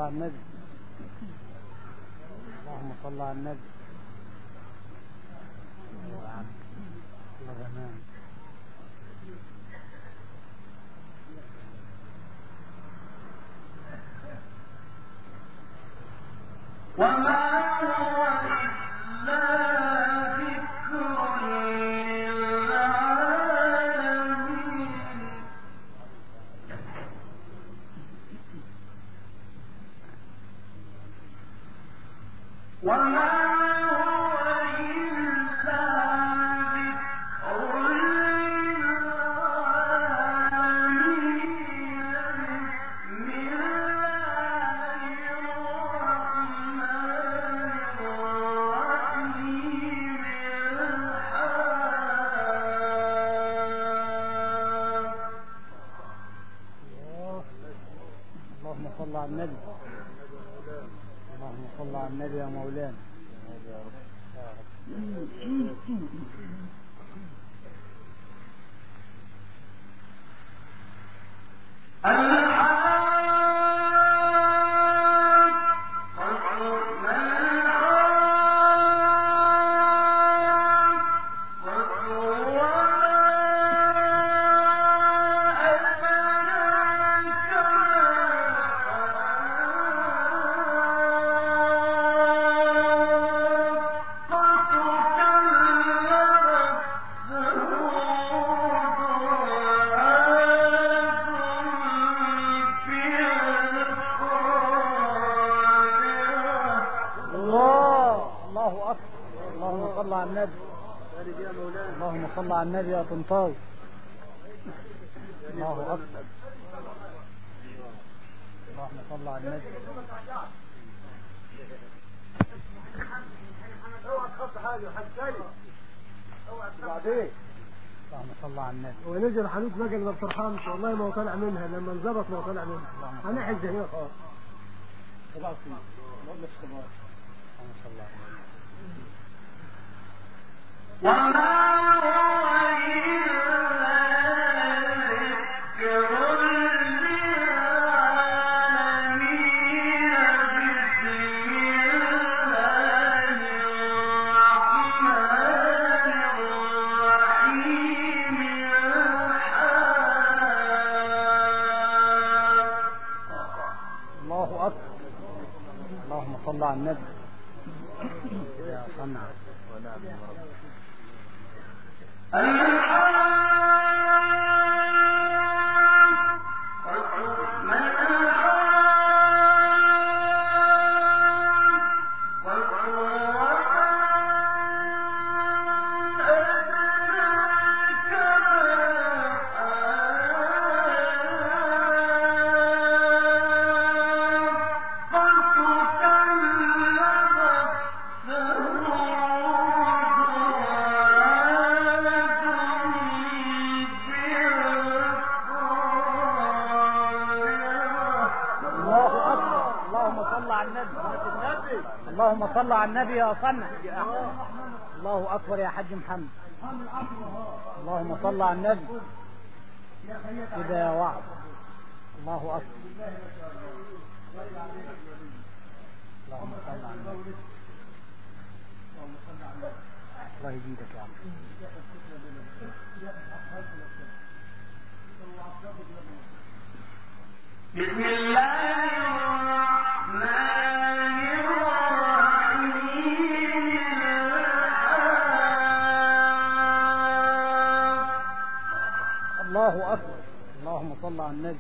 على النبي. اللهم صل على النبي. الله زمان. وما هو إلا ذكر للعالمين. وما صل على النبي. اللهم صل على النبي يا مولانا. اللهم صل على النبي يا طنطاوي. الله أكبر. اللهم صل على النبي. بعدين اللهم صل على النبي. ونزل حديث بقى ما بترحمش والله ما هو طالع منها لما انظبط ما هو طالع منها. هنحج هنا خالص. اللهم صل على النبي. وما هو إلا ذكر للعالمين. بسم الله الرحمن الرحيم. الله أكبر. اللهم صل على النبي. يا صنع ونعم رب. اللهم صل على النبي يا صنع. الله أكبر يا حاج محمد. اللهم صل على النبي كده يا وعد. الله أكبر. اللهم صل على النبي. الله يزيدك يا عم. بسم الله الرحمن الله أكبر. اللهم صل على النبي.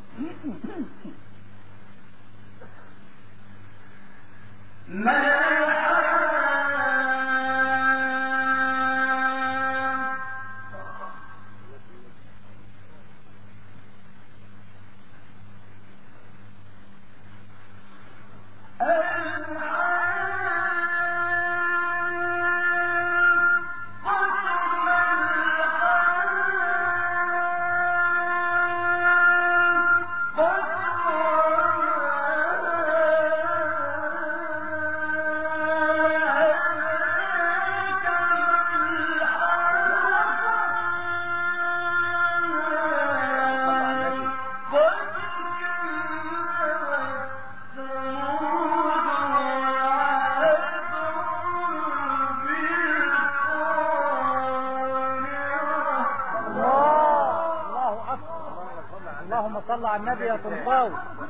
صل على النبي يا طنطاوي.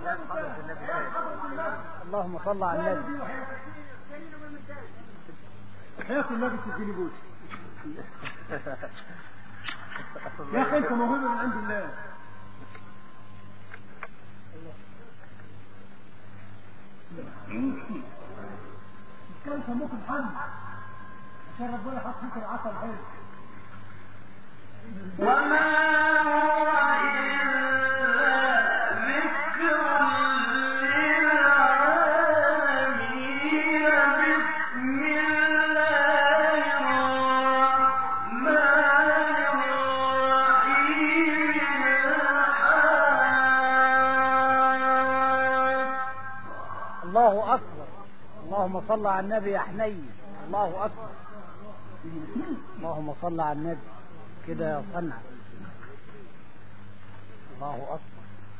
اللهم صل على النبي. حياة النبي تديني بوس. يا اخي انت موهبه من عند الله. كان سموك محمد عشان ربنا يحط فيك العسل الحلو. وما هو إلا ذكر للعالمين بسم الله الرحمن الرحيم. الله أكبر. اللهم صل على النبي يا حنين. الله أكبر. اللهم صل على النبي كده يا صنع. الله أكبر.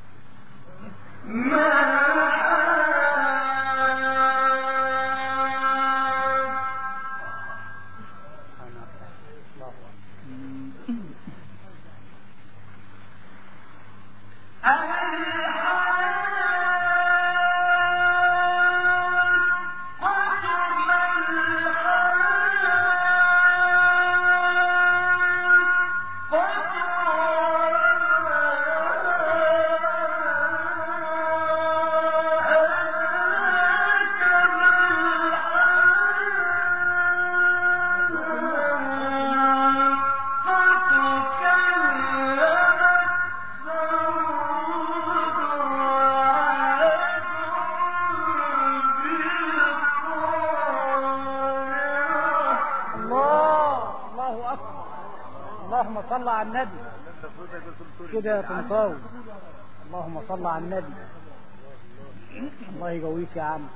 اللهم صل على النبي كده يا طنطاوي. اللهم صل على النبي. الله يقويك يا عم.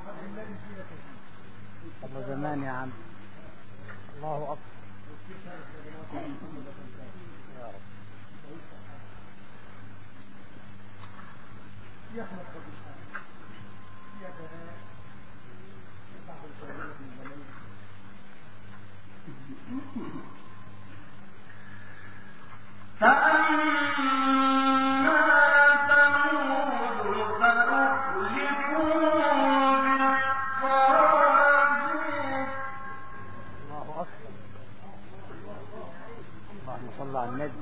الله زمان يا عم. الله أكبر. يا رب. فأما ثمود فأهلكوا بالطاغية. الله أكبر. اللهم صل على النبي.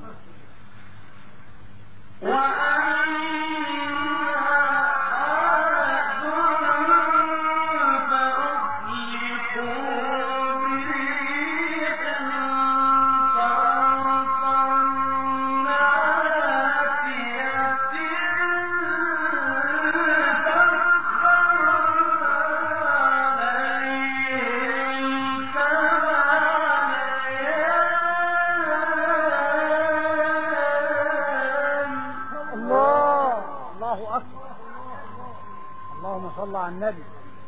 الله أكبر. اللهم صل على النبي.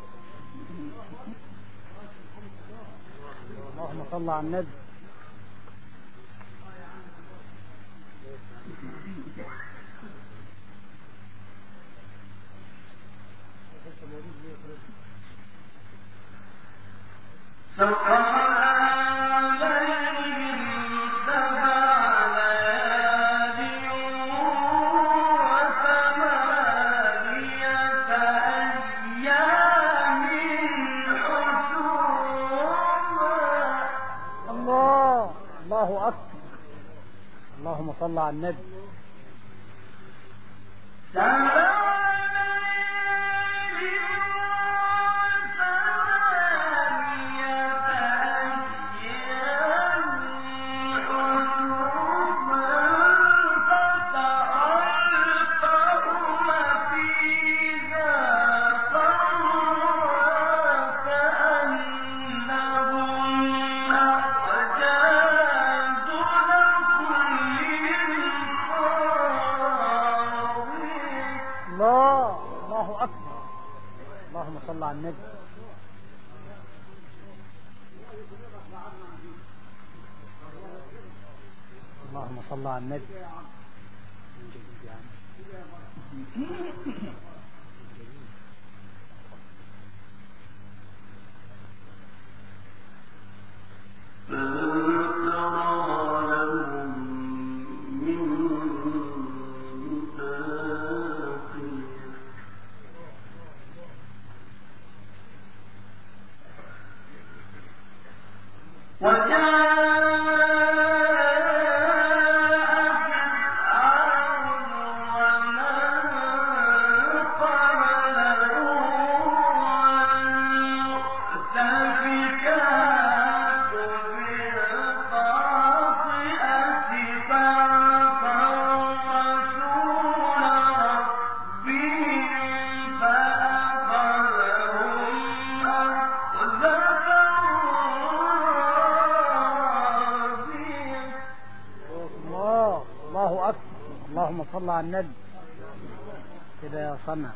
اللهم صل على النبي. الله أكبر. اللهم صل على النبي. الله أكبر. اللهم صل على النبي. اللهم صل على النبي. فما ترى لهم من اللهم صل على النبي كده يا صنع.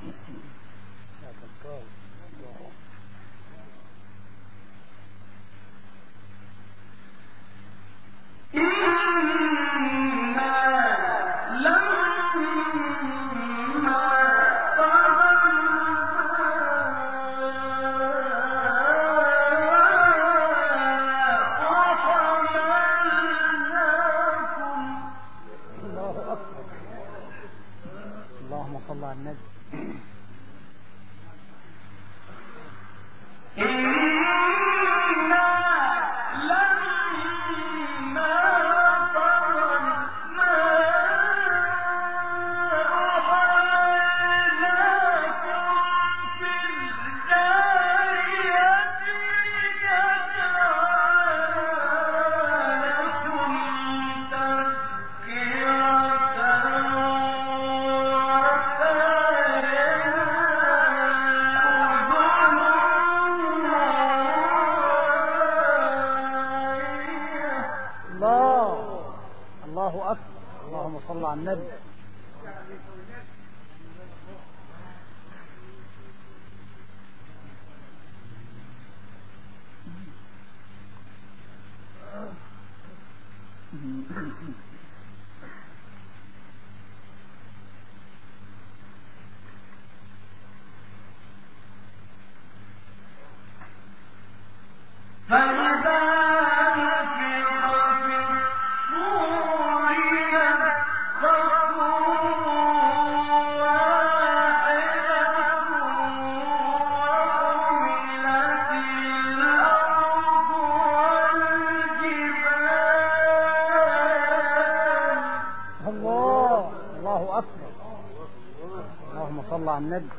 اللهم صل على النبي. الله أكبر. اللهم صل على النبي. الله أكبر. اللهم صل على النبي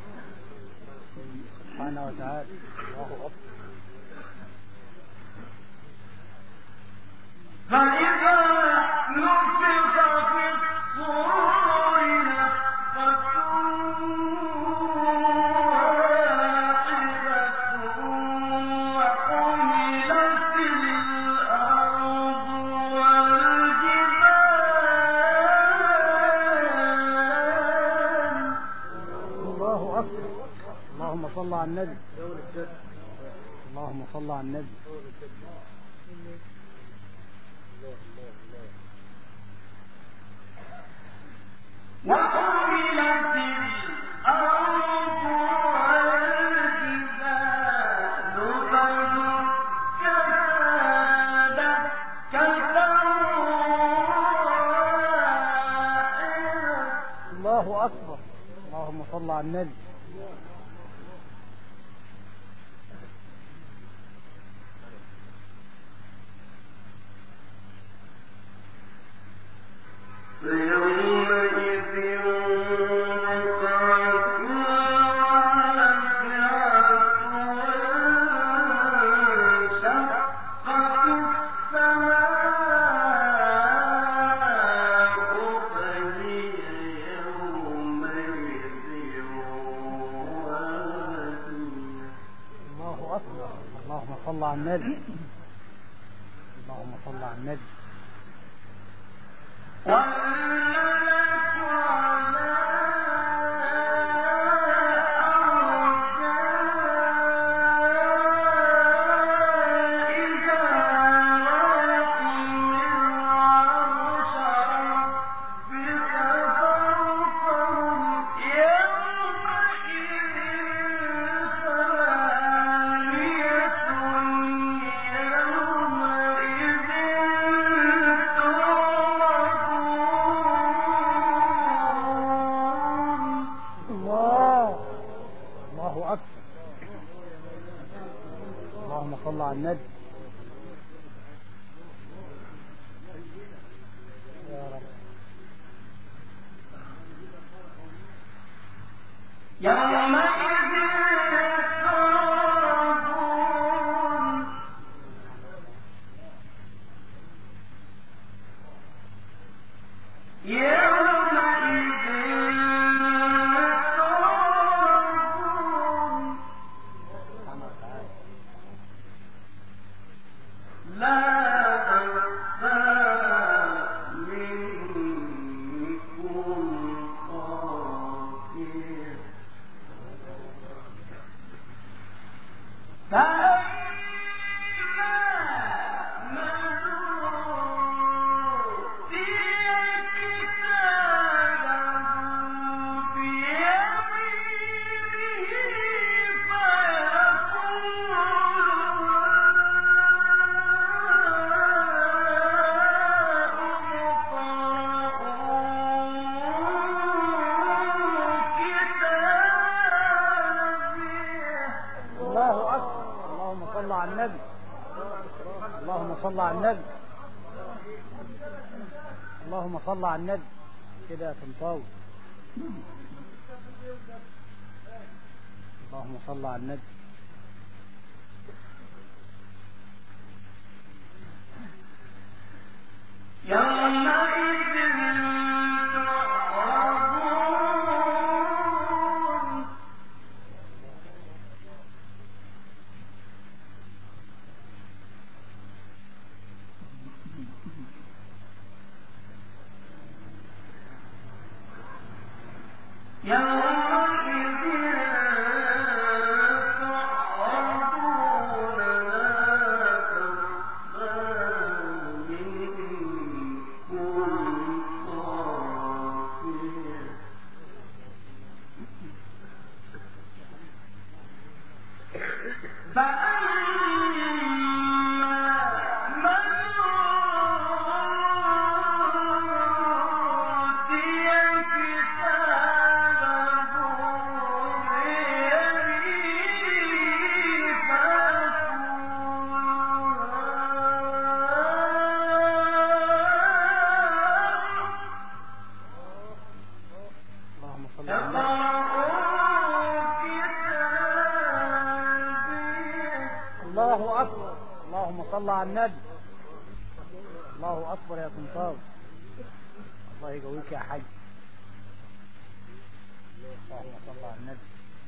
سبحانه وتعالى. الله أكبر. فإذا نفخ في الصور نفخة واحدة وحملت الأرض والجبال. الله أكبر. اللهم صل على النبي. اللهم صل على النبي. وحملت الأرض والجبال فدكتا دكة واحدة. الله أكبر. اللهم صل على النبي. فيومئذ وقعت الواقعة وانشقت السماء فهي يومئذ واهية. الله أكبر. اللهم صل على النبي. اللهم صل على النبي. والملك على أرجائها ويحمل عرش ربك فوقهم يومئذ ثمانية يومئذ الله أكبر. اللهم صل على النبي. يا رب. يومئذ يترون يومئذ يترون لا تخفى منهم على النبي. اللهم صل على النبي. اللهم صل على النبي. كده يا طنطاوي. اللهم صل على النبي. يومئذ تعرضون الله أكبر. اللهم صل على النبي. الله أكبر يا طنطاوي. الله يقويك يا حاج. اللهم صل على النبي.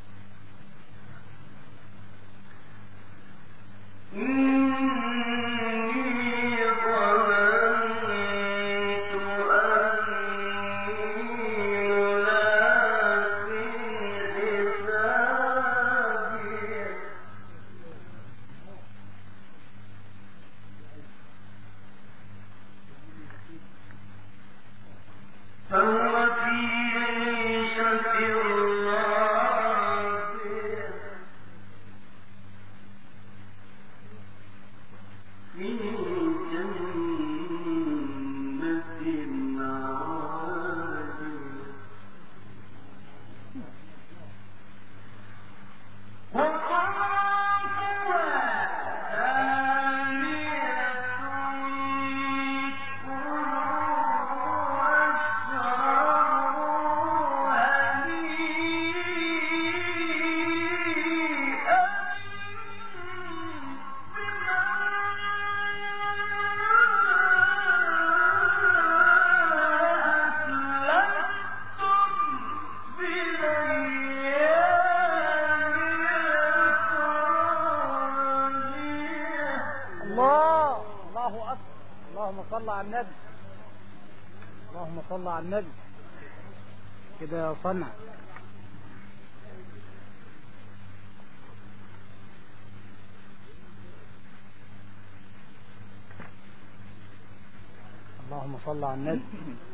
الله أكبر. اللهم صل على النبي. اللهم صل على النبي. كده يا صنع. اللهم صل على النبي.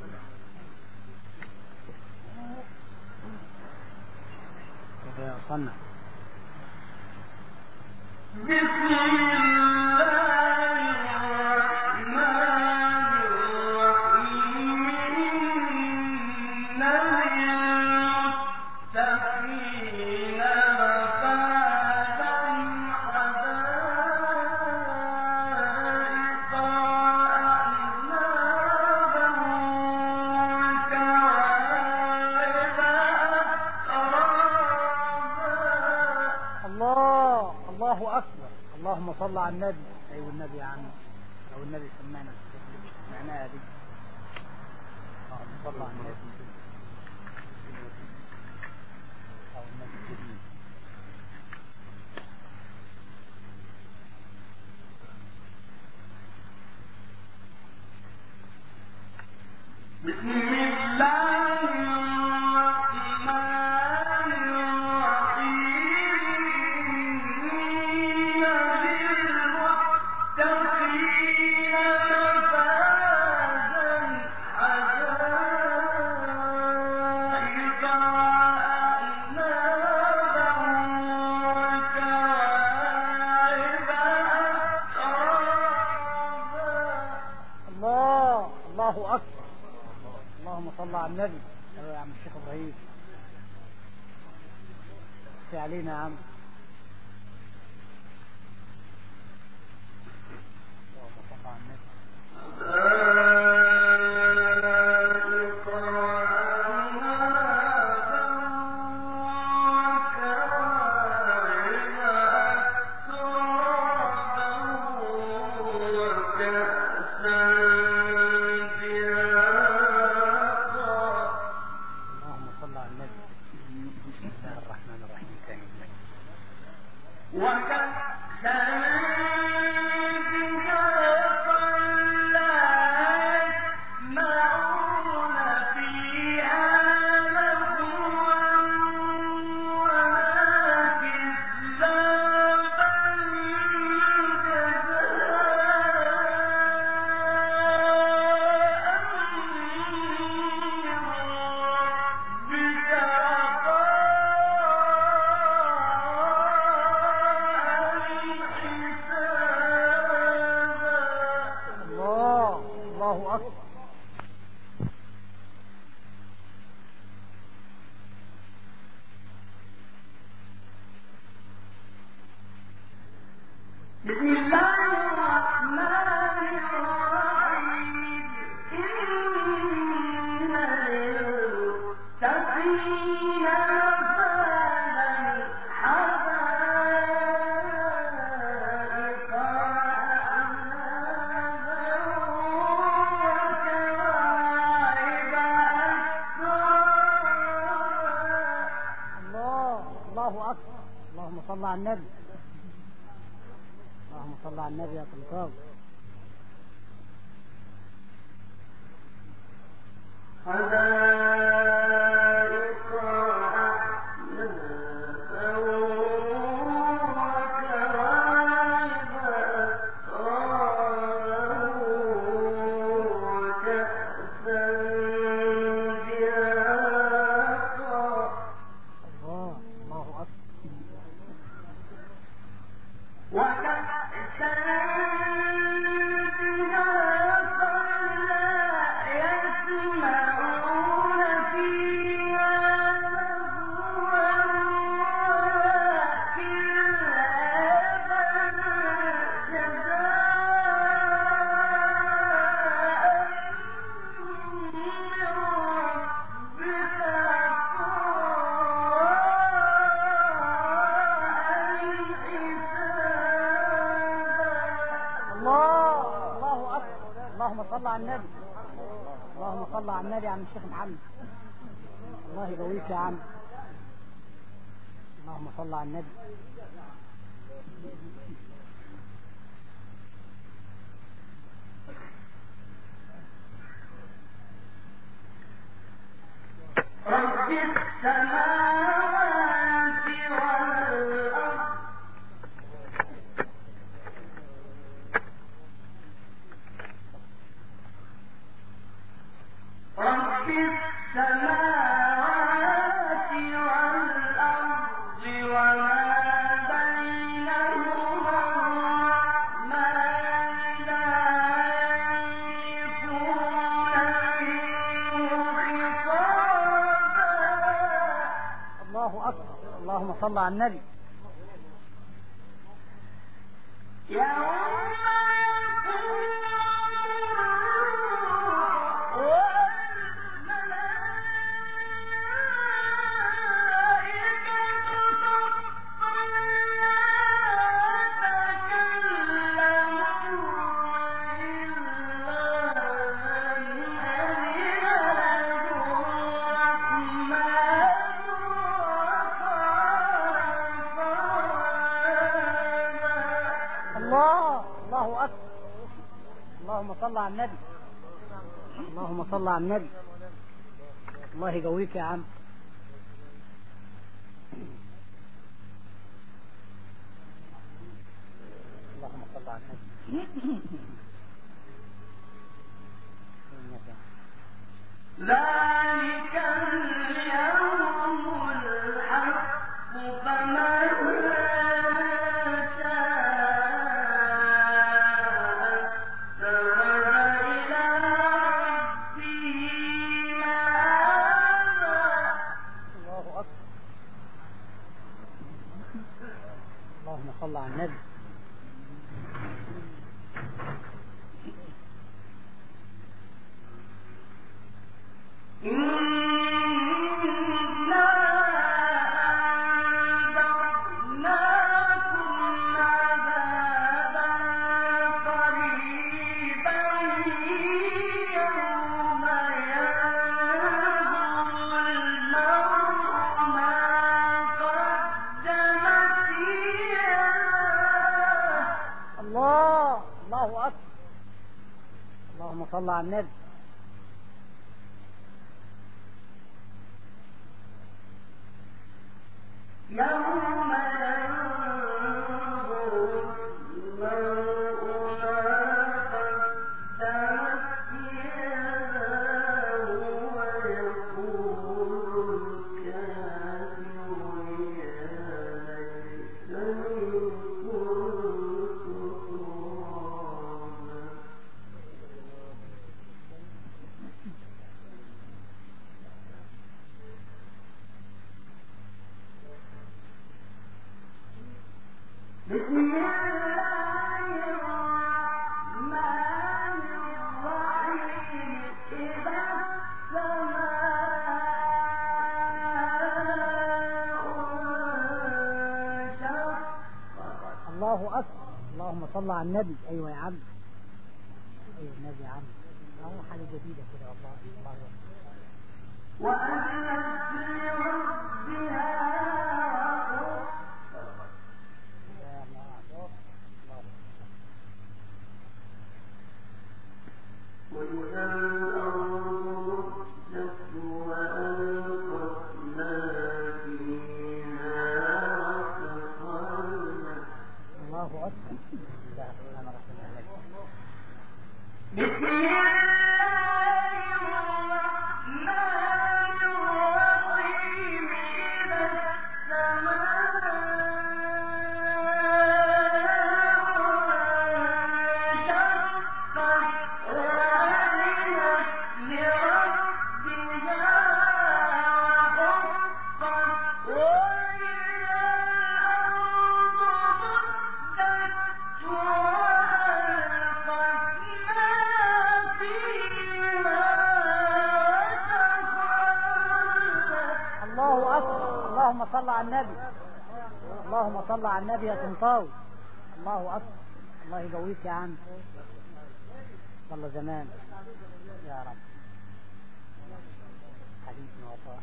كده يا صنع. بسم الله الرحمن الرحيم إن للمتقين مفازا حدائق وأعنابا وكواعب أترابا. الله أكبر. اللهم صل على النبي. أيوة النبي يا عم. أو النبي سمعنا معناها دي. اللهم صل على النبي. أو النبي الكريم. بسم الله الرحمن الرحيم إن للمتقين مفازا حدائق وأعنابا وكواعب أترابا. الله أكبر. اللهم صل على النبي. أيوة يا عم الشيخ إبراهيم. في علينا يا عم. اللهم صل على النبي. بسم الله الرحمن الرحيم. ثاني الله أكبر. بسم الله الرحمن الرحيم. إن للمتقين مفازا حدائق الله أكبر. اللهم صل على النبي. اللهم صل على النبي يا سلطان. حدائق أعنابا وكواعب أترابا وكأسا دهاقا. الله أكبر. وكأسا دهاقا لا يسمعون فيها لغوا ولا كذابا الله أكبر. اللهم صل على النبي. اللهم صل على النبي يا عم الشيخ محمد. الله يقويك يا عم. اللهم صل على النبي. رب السماوات والأرض رب السماوات والأرض وما بينهما الرحمن لا يملكون منه خطابا. الله أكبر. اللهم صل على النبي. يوم الله أكبر. اللهم صل على النبي. اللهم صل على النبي. الله يقويك يا عم. اللهم صل على النبي. ذلك اليوم الحق فمن شاء اتخذ إلى ربه مآبا. الله أكبر. اللهم صل على النبي. إن اللهم صل على النبي. يوم ينظر المرء ما قدمت يداه ويقول الكافر يا ليتني كنت ترابا. بسم الله الرحمن الرحيم. إذا السماء انشقت. الله أكبر. اللهم صل على النبي. أيوة يا عم، أيوة النبي يا عم. حاجة جديدة كده والله. الله أكبر. وأذنت لربها وحقت. وإذا الأرض مدت وألقت ما فيها وتخلت. الله أكبر. بسم الله الرحمن الرحيم. بسم الله الرحمن الرحيم. إذا السماء انشقت وأذنت لربها وحقت. وإذا الأرض مدت وألقت ما فيها وتخلت. الله أكبر. اللهم صل على النبي. اللهم صل على النبي يا سنطاوي. الله أكبر. الله يقويك يا عم. صلى زمان يا رب. حبيبنا وطاح.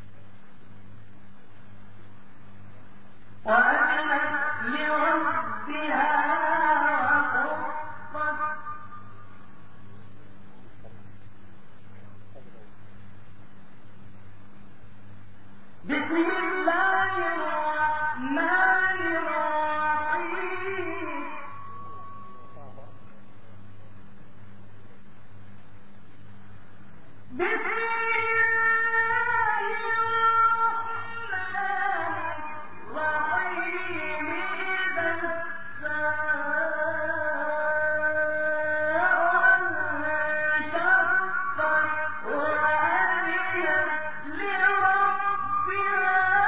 وأذنت لربها وحقت. بسم الله الرحمن الرحيم. بسم الله الرحمن الرحيم. إذا السماء انشقت وأذنت لربها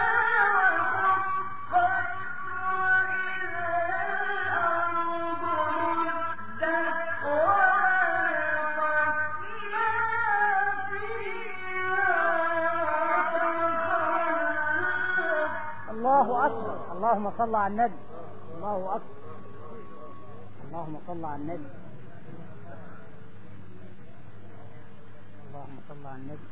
وحقت. وإذا الأرض مدت وألقت ما فيها وتخلت. الله أكبر. اللهم صل على النبي. الله أكبر. اللهم صل على النبي. اللهم صل على النبي.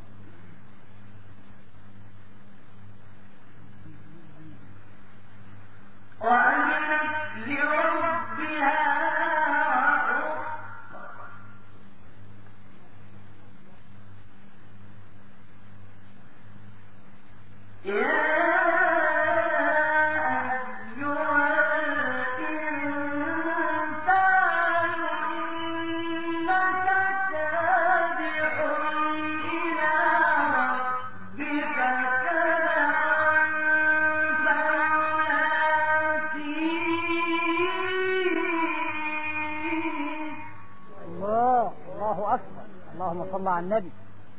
وأذنت لربها وحقت. يا أيها الإنسان إنك كادح إلى ربك كدحا فملاقيه. الله أكبر. اللهم صل على النبي.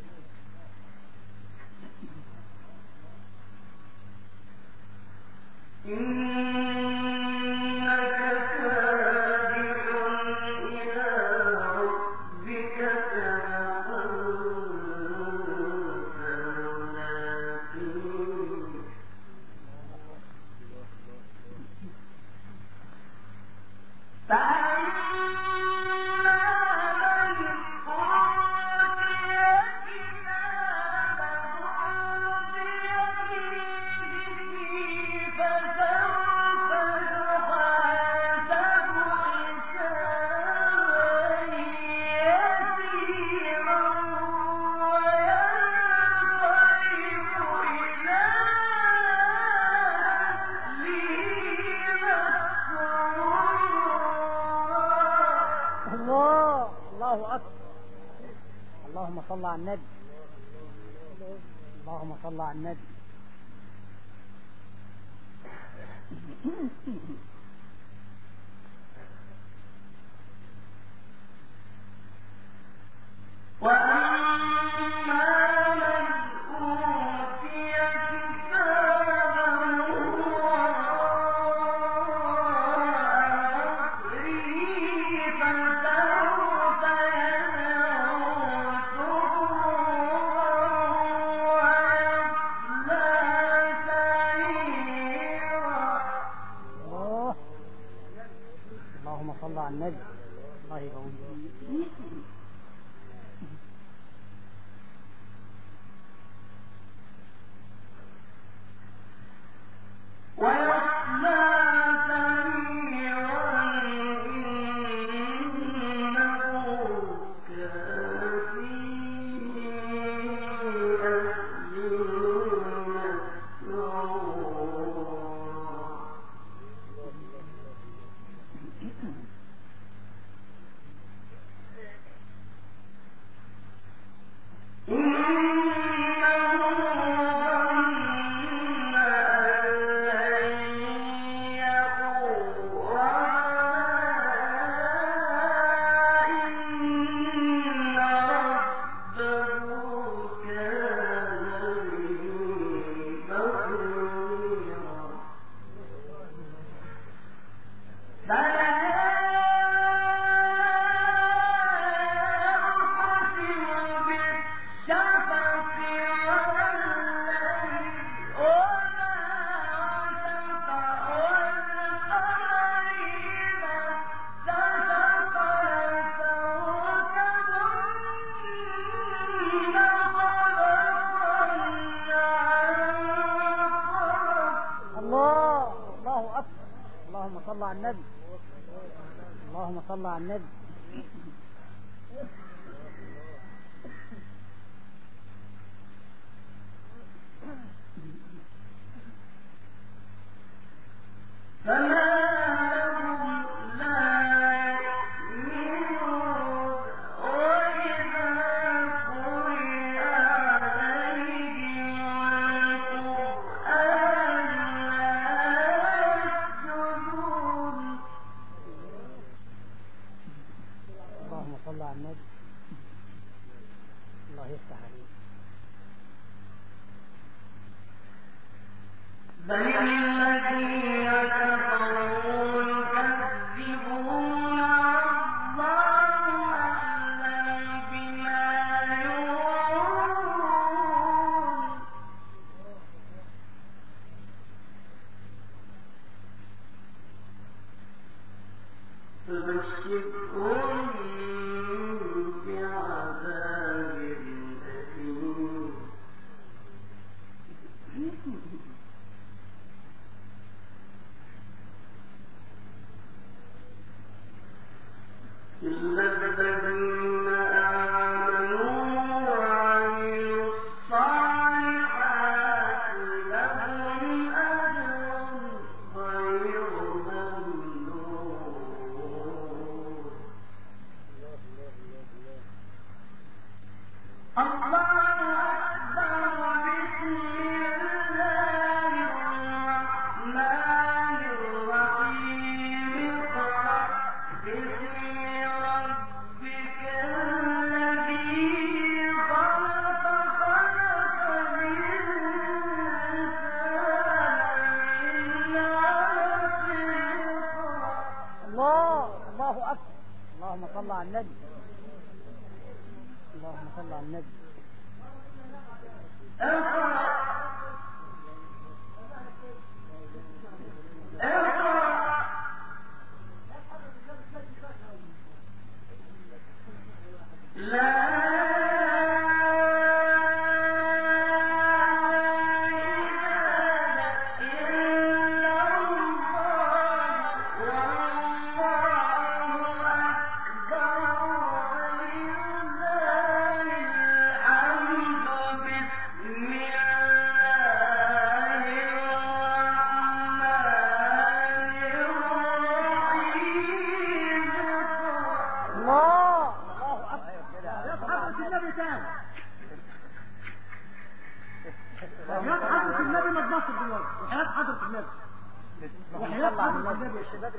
إنك كادح إلى ربك كدحا فملاقيه. فأما من أوتي كتابه بيمينه فسوف الله أكبر. اللهم صل على النبي. اللهم صل على النبي. وأما من أوتي كتابه وراء ظهره فسوف يدعو ثبورا ويصلى سعيرا. اللهم صل على النبي. الله يقول ويصلى سعيرا إنه كان في أهله مسرورا. اللهم صل على النبي. اللهم صل على النبي. فما لهم لا يؤمنون وإذا قرئ عليهم القرآن لا يسجدون. اللهم صل على النبي. الله يفتح عليك. بل الذين كفروا يكذبون الله أعلم بما يوعون. فبشرهم بعذاب أليم. إلا الذين آمنوا وعملوا الصالحات لهم أجر غير ممنون. الله أكبر. بسم الله الرحمن الرحيم. اقرأ باسم ربك الذي خلق. خلق الإنسان من علق. الله أكبر. اللهم صل على النبي. اللهم صل على النبي. اقرأ لا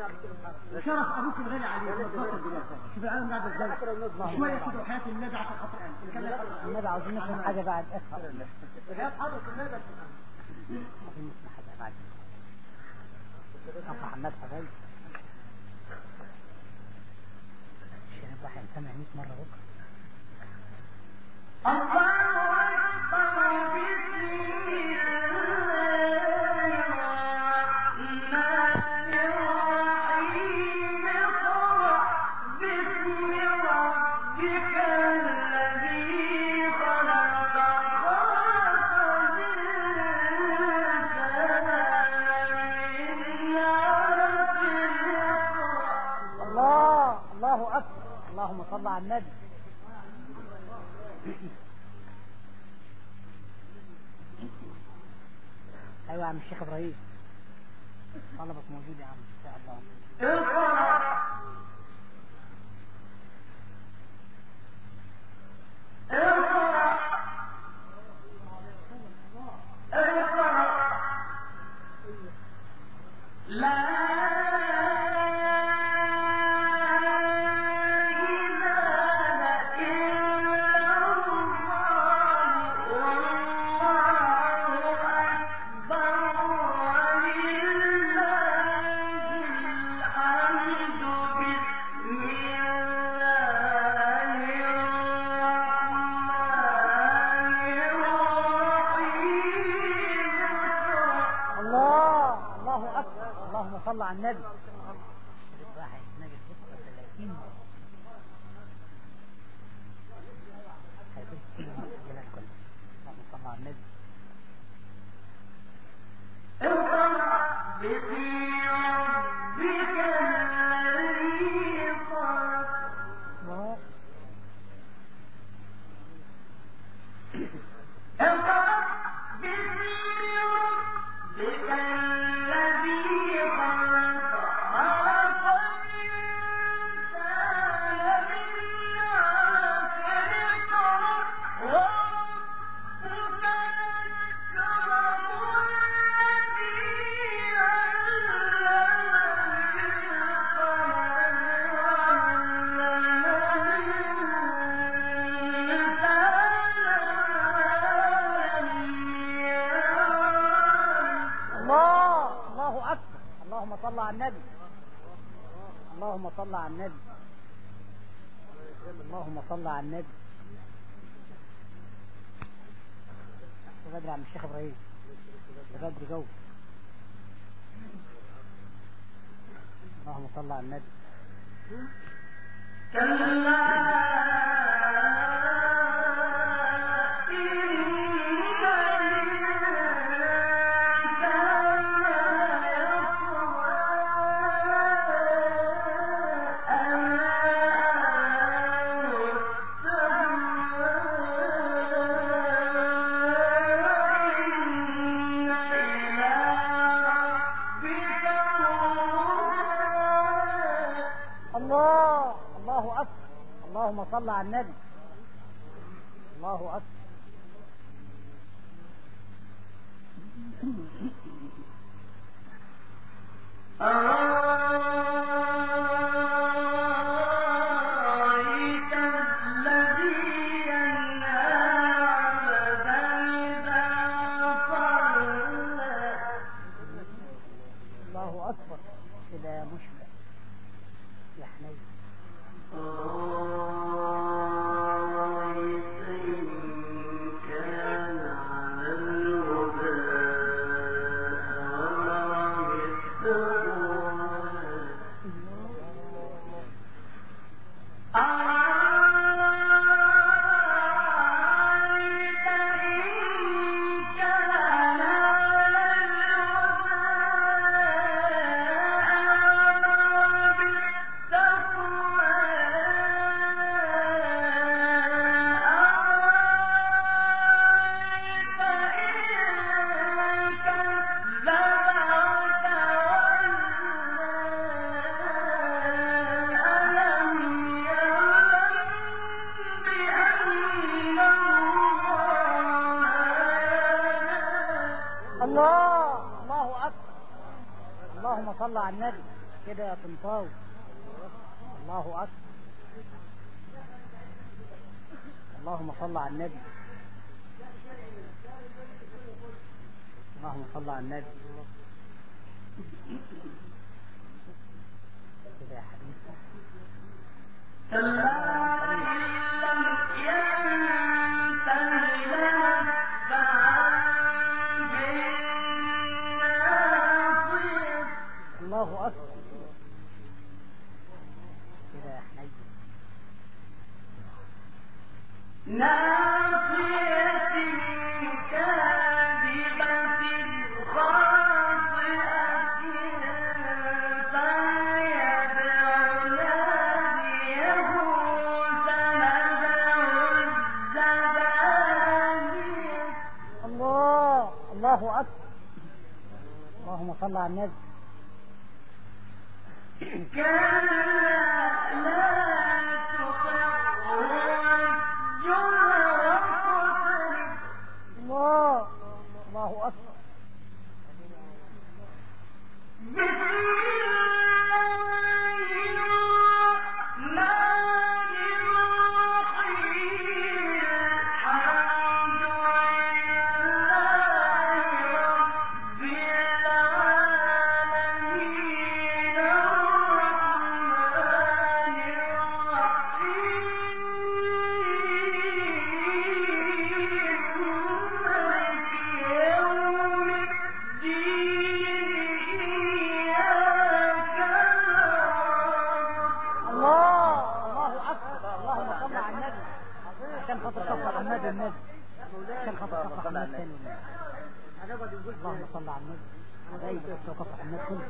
شرف ابوك الغالي عليك. شوف العالم قاعد ازاي شويه كده وحياه النبي عشان خاطر النبي عاوزين نفهم حاجه بعد افهم حياه حضره النبي. عاوزين نسمع حاجه بعد افهم عن نفسه غالي عشان يبقى هيسمع 100 مره بكره. الله أكبر. اللهم صل على النبي. ايوه يا عم الشيخ ابراهيم طلبك موجود يا عم ان شاء الله. صلى على النبي. واحد نجد بكرة 30 هيكون كل المسجلات كلها. اللهم صل على النبي. اقرأ باسم ربك الذي خلق. اقرأ باسم ربك الذي خلق. خلق الإنسان من علق. اقرأ وربك الأكرم الذي الله أكبر. اللهم صل على النبي. اللهم صل على النبي. اللهم صل على النبي. بدري عم الشيخ ابراهيم بدري جو. اللهم صل على النبي. الله أكبر. اللهم صل على النبي. الله أكبر. أرأيت الذي ينهى عبدا إذا صلى. الله أكبر. كده يا مشبع يا حنين. أرأيت إن كان على الهدى الله أكبر. اللهم صل على النبي. كده يا طنطاوي. الله أكبر. اللهم صل على النبي. اللهم صل على النبي. كده يا حبيبي. الله أكبر. كده يا حنين. ناصية كاذبة خاطئة فليدع ناديه سندع الزبانية. الله أكبر. اللهم صل على النبي. كلا لا تطعه واسجد واقترب. الله أكبر. بسم الله الرحمن الرحيم. الحمد لله رب العالمين الرحمن الرحيم مالك يوم الدين. إياك نعبد. الله أكبر. اللهم صل على النبي. عشان خاطر صفر عماد النبي. عشان خاطر صفر عماد ثاني. اللهم صل على النبي. حبايبي بس صفر عماد كله.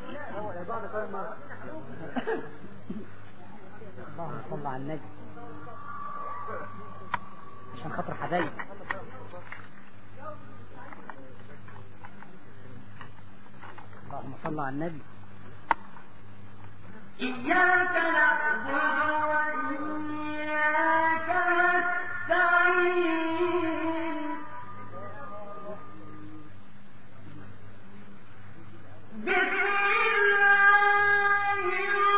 اللهم صل على النبي. عشان خاطر حبايبي. اللهم صل على النبي. إياك نعبد وإياك نستعين. بسم الله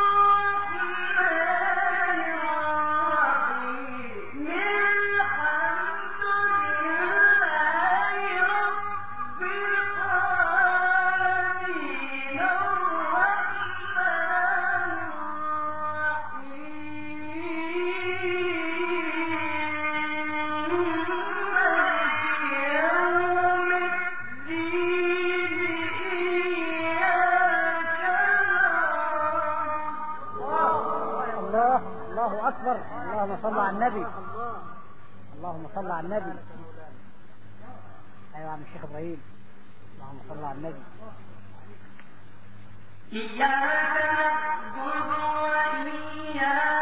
الرحمن الرحيم. الحمد لله رب العالمين الرحمن الله أكبر. اللهم صل على النبي. اللهم صل على النبي. أيوة يا عم الشيخ إبراهيم. اللهم صل على النبي. إياك نعبد وإياك